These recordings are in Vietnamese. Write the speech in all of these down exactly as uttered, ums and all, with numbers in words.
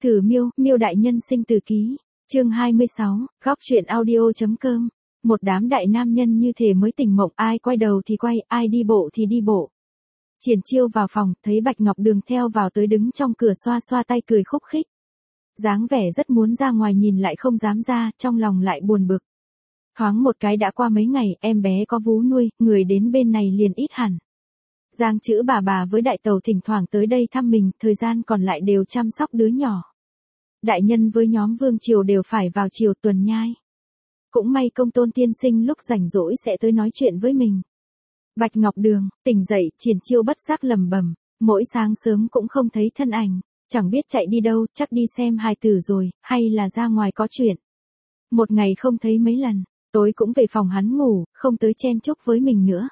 Thử miêu, miêu đại nhân sinh từ ký, chương hai mươi sáu, góc truyện audio.com. Một đám đại nam nhân như thể mới tỉnh mộng, ai quay đầu thì quay, ai đi bộ thì đi bộ. Triển Chiêu vào phòng, thấy Bạch Ngọc Đường theo vào tới đứng trong cửa xoa xoa tay cười khúc khích. Dáng vẻ rất muốn ra ngoài nhìn lại không dám ra, trong lòng lại buồn bực. Thoáng một cái đã qua mấy ngày, em bé có vú nuôi, người đến bên này liền ít hẳn. Giang chữ bà bà với đại tàu thỉnh thoảng tới đây thăm mình, thời gian còn lại đều chăm sóc đứa nhỏ. Đại nhân với nhóm vương triều đều phải vào triều tuần nhai. Cũng may Công Tôn tiên sinh lúc rảnh rỗi sẽ tới nói chuyện với mình. Bạch Ngọc Đường, tỉnh dậy, Triển Chiêu bất giác lầm bầm, mỗi sáng sớm cũng không thấy thân ảnh, chẳng biết chạy đi đâu, chắc đi xem hài tử rồi, hay là ra ngoài có chuyện. Một ngày không thấy mấy lần, tối cũng về phòng hắn ngủ, không tới chen chúc với mình nữa.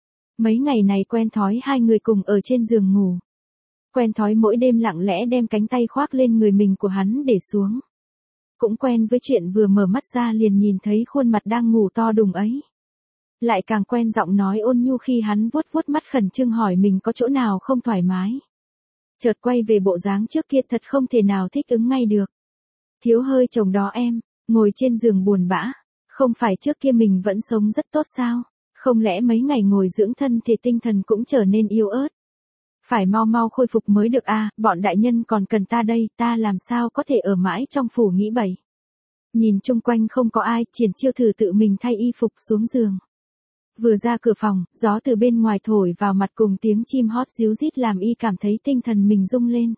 Mấy ngày này quen thói hai người cùng ở trên giường ngủ. Quen thói mỗi đêm lặng lẽ đem cánh tay khoác lên người mình của hắn để xuống. Cũng quen với chuyện vừa mở mắt ra liền nhìn thấy khuôn mặt đang ngủ to đùng ấy. Lại càng quen giọng nói ôn nhu khi hắn vuốt vuốt mắt khẩn trương hỏi mình có chỗ nào không thoải mái. Chợt quay về bộ dáng trước kia thật không thể nào thích ứng ngay được. Thiếu hơi chồng đó em, ngồi trên giường buồn bã, không phải trước kia mình vẫn sống rất tốt sao, không lẽ mấy ngày ngồi dưỡng thân thì tinh thần cũng trở nên yếu ớt. Phải mau mau khôi phục mới được à, bọn đại nhân còn cần ta đây, ta làm sao có thể ở mãi trong phủ nghĩ bậy. Nhìn chung quanh không có ai, Triển Chiêu thử tự mình thay y phục xuống giường. Vừa ra cửa phòng, gió từ bên ngoài thổi vào mặt cùng tiếng chim hót ríu rít làm y cảm thấy tinh thần mình rung lên.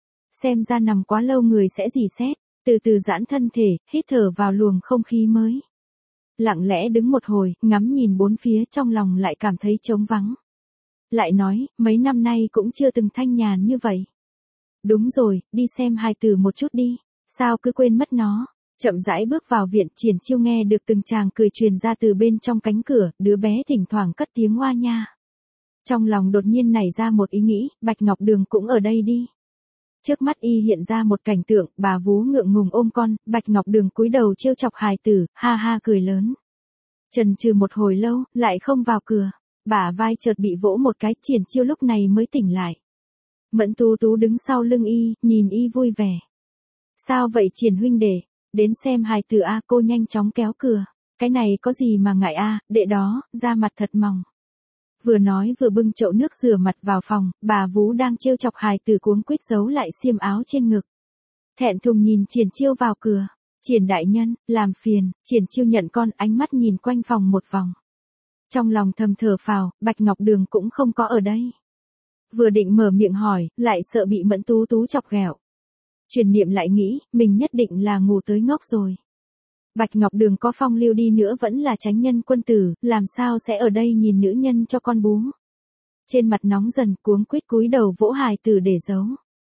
Xem ra nằm quá lâu người sẽ rỉ sét, từ từ giãn thân thể, hít thở vào luồng không khí mới. Lặng lẽ đứng một hồi, ngắm nhìn bốn phía trong lòng lại cảm thấy trống vắng. Lại nói, mấy năm nay cũng chưa từng thanh nhàn như vậy. Đúng rồi, đi xem hài tử một chút đi, sao cứ quên mất nó. Chậm rãi bước vào viện, Triển Chiêu nghe được từng tràng cười truyền ra từ bên trong cánh cửa, đứa bé thỉnh thoảng cất tiếng oa nha. Trong lòng đột nhiên nảy ra một ý nghĩ, Bạch Ngọc Đường cũng ở đây đi. Trước mắt y hiện ra một cảnh tượng, bà vú ngượng ngùng ôm con, Bạch Ngọc Đường cúi đầu trêu chọc hài tử, ha ha cười lớn. Chần chừ một hồi lâu, lại không vào cửa, bả vai chợt bị vỗ một cái, Triển Chiêu lúc này mới tỉnh lại. Mẫn Tú Tú đứng sau lưng y, nhìn y vui vẻ. Sao vậy Triển huynh đệ? Đến xem hài tử a, cô nhanh chóng kéo cửa. Cái này có gì mà ngại a, đệ đó, da mặt thật mỏng. Vừa nói vừa bưng chậu nước rửa mặt vào phòng, bà vú đang trêu chọc hài tử cuống quýt giấu lại xiêm áo trên ngực. Thẹn thùng nhìn Triển Chiêu vào cửa. Triển đại nhân, làm phiền. Triển Chiêu nhận con, ánh mắt nhìn quanh phòng một vòng. Trong lòng thầm thở phào, Bạch Ngọc Đường cũng không có ở đây. Vừa định mở miệng hỏi, lại sợ bị Mẫn Tú Tú chọc ghẹo. Truyền niệm lại nghĩ, mình nhất định là ngủ tới ngốc rồi. Bạch Ngọc Đường có phong lưu đi nữa vẫn là chánh nhân quân tử, làm sao sẽ ở đây nhìn nữ nhân cho con bú. Trên mặt nóng dần, cuống quýt cúi đầu vỗ hài tử để giấu.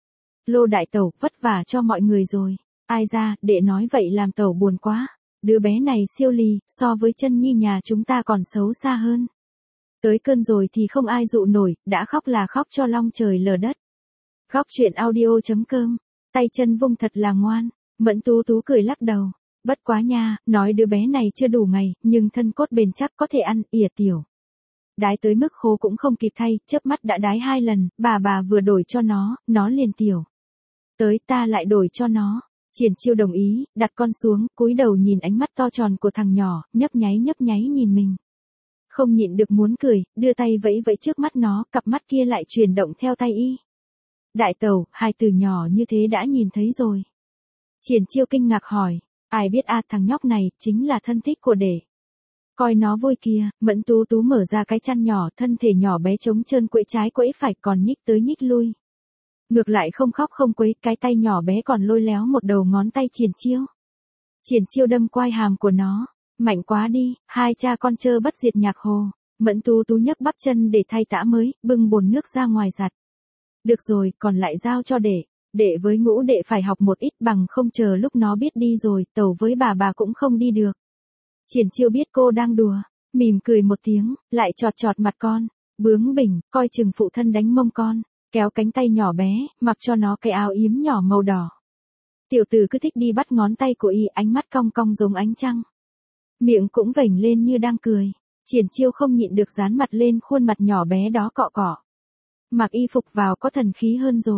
Lô đại tẩu, vất vả cho mọi người rồi. Ai ra, đệ nói vậy làm tẩu buồn quá. Đứa bé này siêu lì, so với chân nhi nhà chúng ta còn xấu xa hơn. Tới cơn rồi thì không ai dụ nổi, đã khóc là khóc cho long trời lở đất. Góc truyện audio.com. Tay chân vung thật là ngoan. Mẫn Tú Tú cười lắc đầu. Bất quá nha, nói đứa bé này chưa đủ ngày, nhưng thân cốt bền chắc có thể ăn, ỉa tiểu. Đái tới mức khô cũng không kịp thay, chớp mắt đã đái hai lần, bà bà vừa đổi cho nó, nó liền tiểu. Tới ta lại đổi cho nó. Triển Chiêu đồng ý, đặt con xuống, cúi đầu nhìn ánh mắt to tròn của thằng nhỏ, nhấp nháy nhấp nháy nhìn mình. Không nhịn được muốn cười, đưa tay vẫy vẫy trước mắt nó, cặp mắt kia lại chuyển động theo tay y. Đại tẩu, hai từ nhỏ như thế đã nhìn thấy rồi. Triển Chiêu kinh ngạc hỏi, ai biết a, thằng nhóc này chính là thân thích của đệ. Coi nó vui kia, Mẫn Tú Tú mở ra cái chăn nhỏ, thân thể nhỏ bé trống trơn quẫy trái quẫy phải còn nhích tới nhích lui. Ngược lại không khóc không quấy, cái tay nhỏ bé còn lôi léo một đầu ngón tay Triển Chiêu. Triển Chiêu đâm quai hàm của nó, mạnh quá đi, hai cha con chơ bắt diệt nhạc hồ. Mẫn Tú Tú nhấc bắp chân để thay tã mới, bưng bồn nước ra ngoài giặt. Được rồi, còn lại giao cho đệ. Đệ với ngũ đệ phải học một ít bằng không chờ lúc nó biết đi rồi, tẩu với bà bà cũng không đi được. Triển Chiêu biết cô đang đùa, mỉm cười một tiếng, lại chọt chọt mặt con, bướng bỉnh, coi chừng phụ thân đánh mông con, kéo cánh tay nhỏ bé, mặc cho nó cái áo yếm nhỏ màu đỏ. Tiểu tử cứ thích đi bắt ngón tay của y, ánh mắt cong cong giống ánh trăng. Miệng cũng vểnh lên như đang cười. Triển Chiêu không nhịn được dán mặt lên khuôn mặt nhỏ bé đó cọ cọ. Mặc y phục vào có thần khí hơn rồi.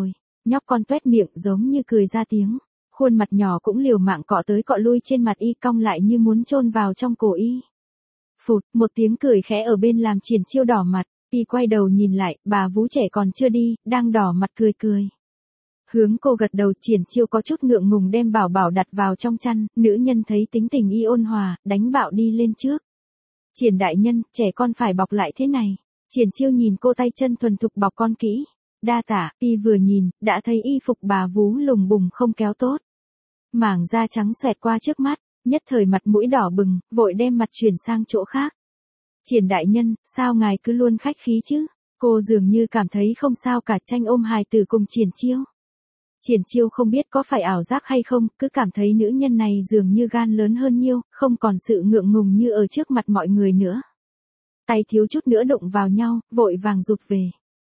Nhóc con tuét miệng giống như cười ra tiếng. Khuôn mặt nhỏ cũng liều mạng cọ tới cọ lui trên mặt y, cong lại như muốn chôn vào trong cổ y. Phụt, một tiếng cười khẽ ở bên làm Triển Chiêu đỏ mặt, y quay đầu nhìn lại, bà vú trẻ còn chưa đi, đang đỏ mặt cười cười. Hướng cô gật đầu, Triển Chiêu có chút ngượng ngùng đem Bảo Bảo đặt vào trong chăn, nữ nhân thấy tính tình y ôn hòa, đánh bạo đi lên trước. Triển đại nhân, trẻ con phải bọc lại thế này. Triển Chiêu nhìn cô tay chân thuần thục bọc con kỹ. Đa tả, y vừa nhìn, đã thấy y phục bà vú lùng bùng không kéo tốt. Mảng da trắng xoẹt qua trước mắt, nhất thời mặt mũi đỏ bừng, vội đem mặt chuyển sang chỗ khác. Triển đại nhân, sao ngài cứ luôn khách khí chứ? Cô dường như cảm thấy không sao cả, tranh ôm hài tử cùng Triển Chiêu. Triển Chiêu không biết có phải ảo giác hay không, cứ cảm thấy nữ nhân này dường như gan lớn hơn nhiêu, không còn sự ngượng ngùng như ở trước mặt mọi người nữa. Tay thiếu chút nữa đụng vào nhau, vội vàng rụt về.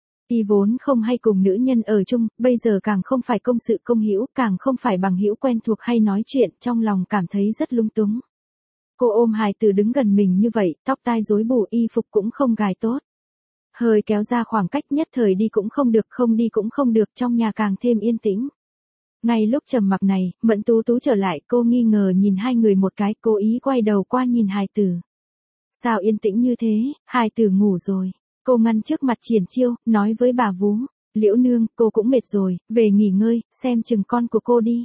Y vốn không hay cùng nữ nhân ở chung, bây giờ càng không phải công sự công hữu, càng không phải bằng hữu quen thuộc hay nói chuyện, trong lòng cảm thấy rất lung túng. Cô ôm hài tử đứng gần mình như vậy, tóc tai rối bù, y phục cũng không gài tốt. Hơi kéo ra khoảng cách, nhất thời đi cũng không được, không đi cũng không được, trong nhà càng thêm yên tĩnh. Ngay lúc trầm mặc này, Mẫn Tú Tú trở lại, cô nghi ngờ nhìn hai người một cái, cố ý quay đầu qua nhìn hài tử. Sao yên tĩnh như thế, hài tử ngủ rồi. Cô ngăn trước mặt Triển Chiêu, nói với bà vú, Liễu nương, cô cũng mệt rồi, về nghỉ ngơi, xem chừng con của cô đi.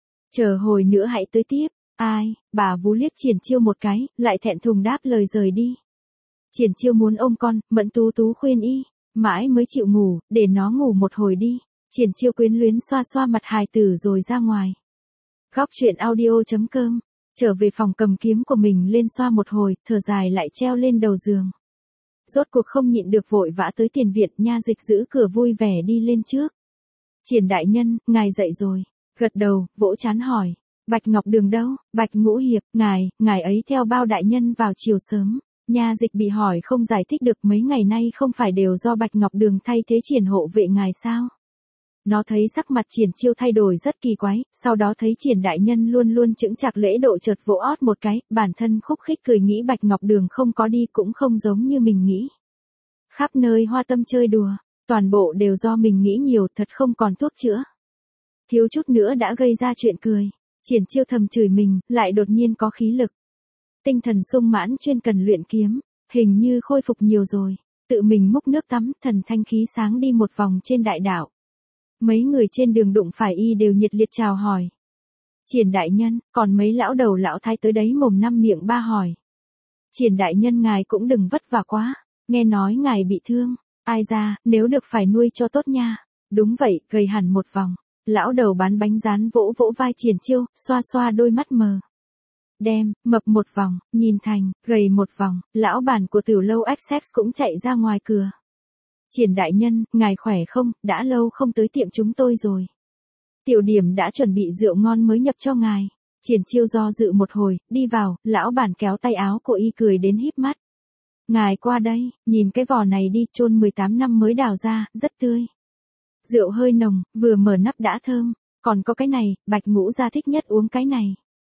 Chờ hồi nữa hãy tới tiếp. Ai, bà vú liếc Triển Chiêu một cái, lại thẹn thùng đáp lời rời đi. Triển Chiêu muốn ôm con, Mẫn Tú Tú khuyên y, mãi mới chịu ngủ, để nó ngủ một hồi đi. Triển Chiêu quyến luyến xoa xoa mặt hài tử rồi ra ngoài. Góc truyện audio chấm com, trở về phòng cầm kiếm của mình lên xoa một hồi, thở dài lại treo lên đầu giường. Rốt cuộc không nhịn được vội vã tới tiền viện, nha dịch giữ cửa vui vẻ đi lên trước. Triển đại nhân, ngài dậy rồi. Gật đầu, vỗ trán hỏi. Bạch Ngọc Đường đâu? Bạch Ngũ Hiệp, ngài, ngài ấy theo bao đại nhân vào chiều sớm. Nha dịch bị hỏi không giải thích được, mấy ngày nay không phải đều do Bạch Ngọc Đường thay thế Triển hộ vệ ngài sao? Nó thấy sắc mặt Triển Chiêu thay đổi rất kỳ quái, sau đó thấy Triển đại nhân luôn luôn chững chạc lễ độ chợt vỗ ót một cái, bản thân khúc khích cười nghĩ Bạch Ngọc Đường không có đi cũng không giống như mình nghĩ. Khắp nơi hoa tâm chơi đùa, toàn bộ đều do mình nghĩ nhiều, thật không còn thuốc chữa. Thiếu chút nữa đã gây ra chuyện cười. Triển Chiêu thầm chửi mình, lại đột nhiên có khí lực. Tinh thần sung mãn chuyên cần luyện kiếm, hình như khôi phục nhiều rồi. Tự mình múc nước tắm, thần thanh khí sáng đi một vòng trên đại đảo. Mấy người trên đường đụng phải y đều nhiệt liệt chào hỏi. Triển đại nhân, còn mấy lão đầu lão thái tới đấy mồm năm miệng ba hỏi. Triển đại nhân ngài cũng đừng vất vả quá, nghe nói ngài bị thương, ai ra, nếu được phải nuôi cho tốt nha. Đúng vậy, gầy hẳn một vòng. Lão đầu bán bánh rán vỗ vỗ vai Triển Chiêu, xoa xoa đôi mắt mờ. Đem, mập một vòng, nhìn thành, gầy một vòng, lão bản của tiểu lâu Access cũng chạy ra ngoài cửa. Triển đại nhân, ngài khỏe không, đã lâu không tới tiệm chúng tôi rồi. Tiểu điểm đã chuẩn bị rượu ngon mới nhập cho ngài. Triển Chiêu do dự một hồi, đi vào, lão bản kéo tay áo của y cười đến híp mắt. Ngài qua đây, nhìn cái vò này đi, chôn mười tám năm mới đào ra, rất tươi. Rượu hơi nồng, vừa mở nắp đã thơm, còn có cái này, Bạch Ngũ gia thích nhất uống cái này.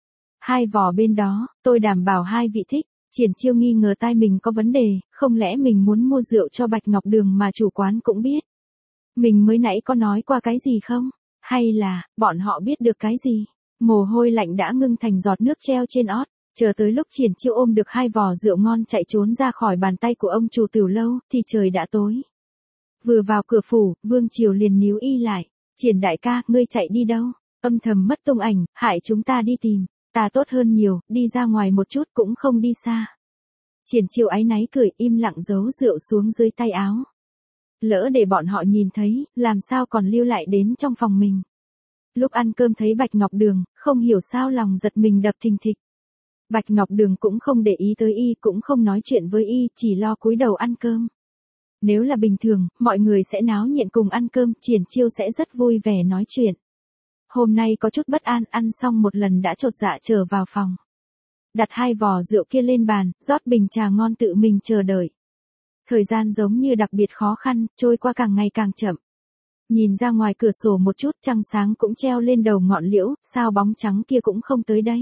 Hai vò bên đó, tôi đảm bảo hai vị thích. Triển Chiêu nghi ngờ tai mình có vấn đề, không lẽ mình muốn mua rượu cho Bạch Ngọc Đường mà chủ quán cũng biết. Mình mới nãy có nói qua cái gì không? Hay là, bọn họ biết được cái gì? Mồ hôi lạnh đã ngưng thành giọt nước treo trên ót, chờ tới lúc Triển Chiêu ôm được hai vò rượu ngon chạy trốn ra khỏi bàn tay của ông chủ tiểu lâu, thì trời đã tối. Vừa vào cửa phủ, Vương Triều liền níu y lại. Triển đại ca, ngươi chạy đi đâu? Âm thầm mất tung ảnh, hại chúng ta đi tìm. Ta tốt hơn nhiều, đi ra ngoài một chút cũng không đi xa. Triển Chiêu áy náy cười, im lặng giấu rượu xuống dưới tay áo. Lỡ để bọn họ nhìn thấy, làm sao còn lưu lại đến trong phòng mình. Lúc ăn cơm thấy Bạch Ngọc Đường, không hiểu sao lòng giật mình đập thình thịch. Bạch Ngọc Đường cũng không để ý tới y, cũng không nói chuyện với y, chỉ lo cúi đầu ăn cơm. Nếu là bình thường, mọi người sẽ náo nhiệt cùng ăn cơm, Triển Chiêu sẽ rất vui vẻ nói chuyện. Hôm nay có chút bất an, ăn xong một lần đã chột dạ trở vào phòng. Đặt hai vò rượu kia lên bàn, rót bình trà ngon tự mình chờ đợi. Thời gian giống như đặc biệt khó khăn, trôi qua càng ngày càng chậm. Nhìn ra ngoài cửa sổ một chút, trăng sáng cũng treo lên đầu ngọn liễu, sao bóng trắng kia cũng không tới đây.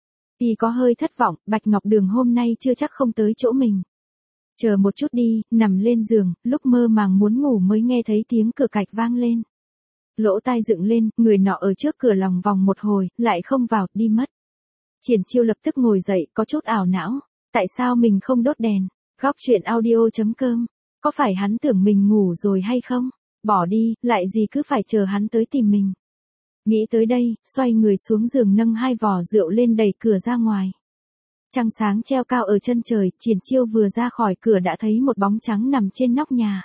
Y có hơi thất vọng, Bạch Ngọc Đường hôm nay chưa chắc không tới chỗ mình. Chờ một chút đi, nằm lên giường, lúc mơ màng muốn ngủ mới nghe thấy tiếng cửa cạch vang lên. lỗ tai dựng lên, người nọ ở trước cửa lòng vòng một hồi, lại không vào, đi mất. Triển Chiêu lập tức ngồi dậy, có chút ảo não. Tại sao mình không đốt đèn? Góc chuyện audio chấm com. Có phải hắn tưởng mình ngủ rồi hay không? Bỏ đi, lại gì cứ phải chờ hắn tới tìm mình. Nghĩ tới đây, xoay người xuống giường nâng hai vò rượu lên đẩy cửa ra ngoài. Trăng sáng treo cao ở chân trời, Triển Chiêu vừa ra khỏi cửa đã thấy một bóng trắng nằm trên nóc nhà.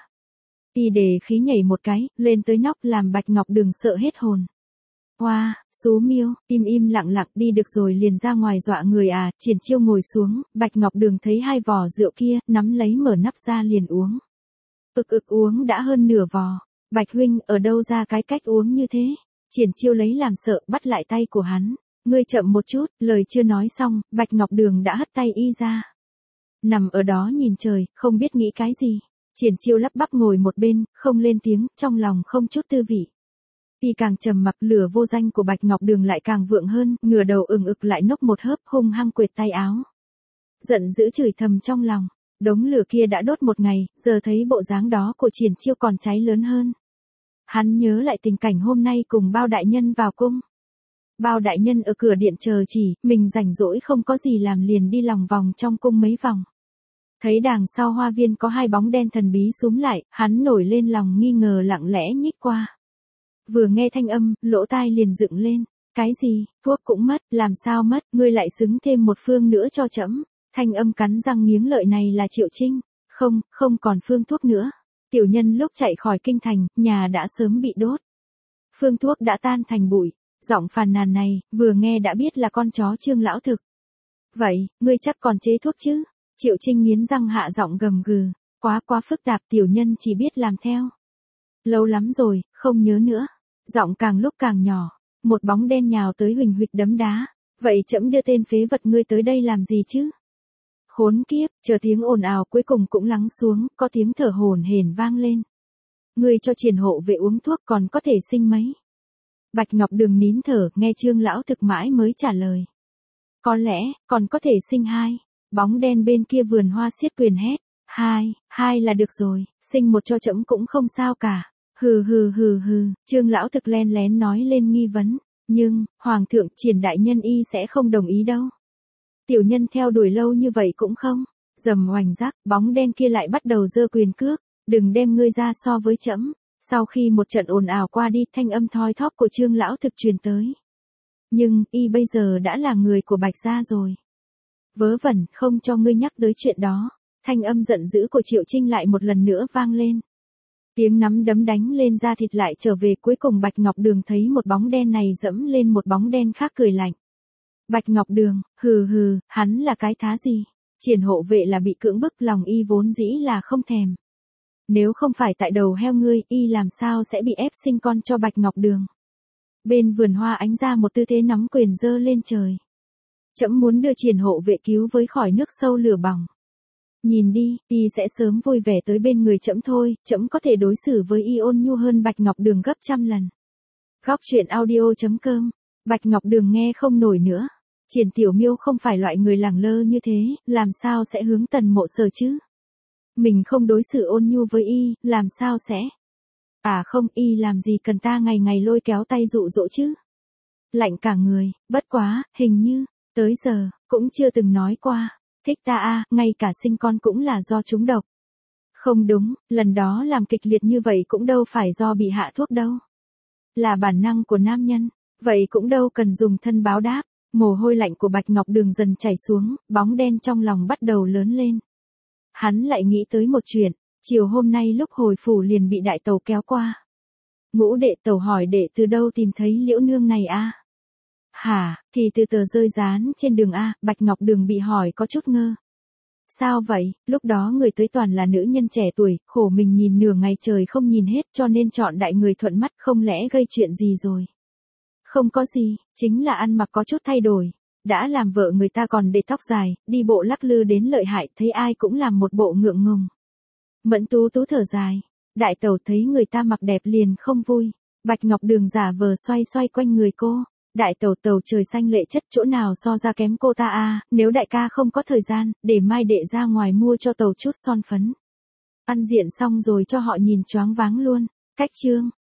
Y đề khí nhảy một cái, lên tới nóc làm Bạch Ngọc Đường sợ hết hồn. Hoa, wow, Sú Miêu, im im lặng lặng đi được rồi liền ra ngoài dọa người à, Triển Chiêu ngồi xuống, Bạch Ngọc Đường thấy hai vò rượu kia, nắm lấy mở nắp ra liền uống. Ực ực uống đã hơn nửa vò. Bạch huynh, ở đâu ra cái cách uống như thế? Triển Chiêu lấy làm sợ, bắt lại tay của hắn. Ngươi chậm một chút, lời chưa nói xong, Bạch Ngọc Đường đã hất tay y ra. Nằm ở đó nhìn trời, không biết nghĩ cái gì. Triển Chiêu lắp bắp ngồi một bên, không lên tiếng, trong lòng không chút tư vị. Y càng trầm mặc, lửa vô danh của Bạch Ngọc Đường lại càng vượng hơn, ngửa đầu ừng ực lại nốc một hớp, hung hăng quệt tay áo. Giận dữ chửi thầm trong lòng, đống lửa kia đã đốt một ngày, giờ thấy bộ dáng đó của Triển Chiêu còn cháy lớn hơn. Hắn nhớ lại tình cảnh hôm nay cùng Bao đại nhân vào cung. Bao đại nhân ở cửa điện chờ chỉ, mình rảnh rỗi không có gì làm liền đi lòng vòng trong cung mấy vòng. Thấy đằng sau hoa viên có hai bóng đen thần bí xúm lại, hắn nổi lên lòng nghi ngờ lặng lẽ nhích qua. Vừa nghe thanh âm, lỗ tai liền dựng lên. Cái gì, thuốc cũng mất, làm sao mất, ngươi lại xứng thêm một phương nữa cho trẫm. Thanh âm cắn răng nghiến lợi này là Triệu Trinh. Không, không còn phương thuốc nữa. Tiểu nhân lúc chạy khỏi kinh thành, nhà đã sớm bị đốt. Phương thuốc đã tan thành bụi. Giọng phàn nàn này, vừa nghe đã biết là con chó Trương lão thực. Vậy, ngươi chắc còn chế thuốc chứ? Triệu Trinh nghiến răng hạ giọng gầm gừ. Quá quá phức tạp, tiểu nhân chỉ biết làm theo. Lâu lắm rồi, không nhớ nữa. Giọng càng lúc càng nhỏ. Một bóng đen nhào tới huỳnh huỵch đấm đá. Vậy trẫm đưa tên phế vật ngươi tới đây làm gì chứ? Khốn kiếp, chờ tiếng ồn ào cuối cùng cũng lắng xuống, có tiếng thở hổn hển vang lên. Ngươi cho Triển hộ vệ uống thuốc còn có thể sinh mấy? Bạch Ngọc Đường nín thở, nghe Trương lão thực mãi mới trả lời. Có lẽ, còn có thể sinh hai. Bóng đen bên kia vườn hoa xiết quyền hét. Hai, hai là được rồi, sinh một cho trẫm cũng không sao cả. Hừ hừ hừ hừ, Trương lão thực len lén nói lên nghi vấn. Nhưng, Hoàng thượng, Triển đại nhân y sẽ không đồng ý đâu. Tiểu nhân theo đuổi lâu như vậy cũng không. Dầm oành rắc, bóng đen kia lại bắt đầu giơ quyền cước. Đừng đem ngươi ra so với trẫm. Sau khi một trận ồn ào qua đi, thanh âm thoi thóp của Trương lão thực truyền tới. Nhưng, y bây giờ đã là người của Bạch gia rồi. Vớ vẩn, không cho ngươi nhắc tới chuyện đó. Thanh âm giận dữ của Triệu Trinh lại một lần nữa vang lên. Tiếng nắm đấm đánh lên da thịt lại trở về, cuối cùng Bạch Ngọc Đường thấy một bóng đen này dẫm lên một bóng đen khác cười lạnh. Bạch Ngọc Đường, hừ hừ, hắn là cái thá gì? Triển hộ vệ là bị cưỡng bức, lòng y vốn dĩ là không thèm. Nếu không phải tại đầu heo ngươi, y làm sao sẽ bị ép sinh con cho Bạch Ngọc Đường. Bên vườn hoa ánh ra một tư thế nắm quyền giơ lên trời. Trẫm muốn đưa Triển hộ vệ cứu với khỏi nước sâu lửa bỏng. Nhìn đi, y sẽ sớm vui vẻ tới bên người trẫm thôi, trẫm có thể đối xử với y ôn nhu hơn Bạch Ngọc Đường gấp trăm lần. Góc chuyện audio chấm com. Bạch Ngọc Đường nghe không nổi nữa. Triển Tiểu Miêu không phải loại người lẳng lơ như thế, làm sao sẽ hướng Tần Mộ Sở chứ? Mình không đối xử ôn nhu với y, làm sao sẽ? À không, y làm gì cần ta ngày ngày lôi kéo tay dụ dỗ chứ? Lạnh cả người, bất quá, hình như, tới giờ, cũng chưa từng nói qua. Thích ta à, ngay cả sinh con cũng là do trúng độc. Không đúng, lần đó làm kịch liệt như vậy cũng đâu phải do bị hạ thuốc đâu. Là bản năng của nam nhân, vậy cũng đâu cần dùng thân báo đáp. Mồ hôi lạnh của Bạch Ngọc Đường dần chảy xuống, bóng đen trong lòng bắt đầu lớn lên. Hắn lại nghĩ tới một chuyện, chiều hôm nay lúc hồi phủ liền bị đại tàu kéo qua. Ngũ đệ tàu hỏi đệ từ đâu tìm thấy Liễu nương này a? À? Hả, thì từ tờ rơi dán trên đường A, Bạch Ngọc Đường bị hỏi có chút ngơ. Sao vậy, lúc đó người tới toàn là nữ nhân trẻ tuổi, khổ mình nhìn nửa ngày trời không nhìn hết cho nên chọn đại người thuận mắt, không lẽ gây chuyện gì rồi. Không có gì, chính là ăn mặc có chút thay đổi. Đã làm vợ người ta còn để tóc dài, đi bộ lắc lư đến lợi hại, thấy ai cũng làm một bộ ngượng ngùng. Mẫn Tú Tú thở dài. Đại tẩu thấy người ta mặc đẹp liền không vui. Bạch Ngọc Đường giả vờ xoay xoay quanh người cô. Đại tẩu tẩu trời xanh lệ chất, chỗ nào so ra kém cô ta à, nếu đại ca không có thời gian, để mai đệ ra ngoài mua cho tẩu chút son phấn. Ăn diện xong rồi cho họ nhìn choáng váng luôn. Cách chương.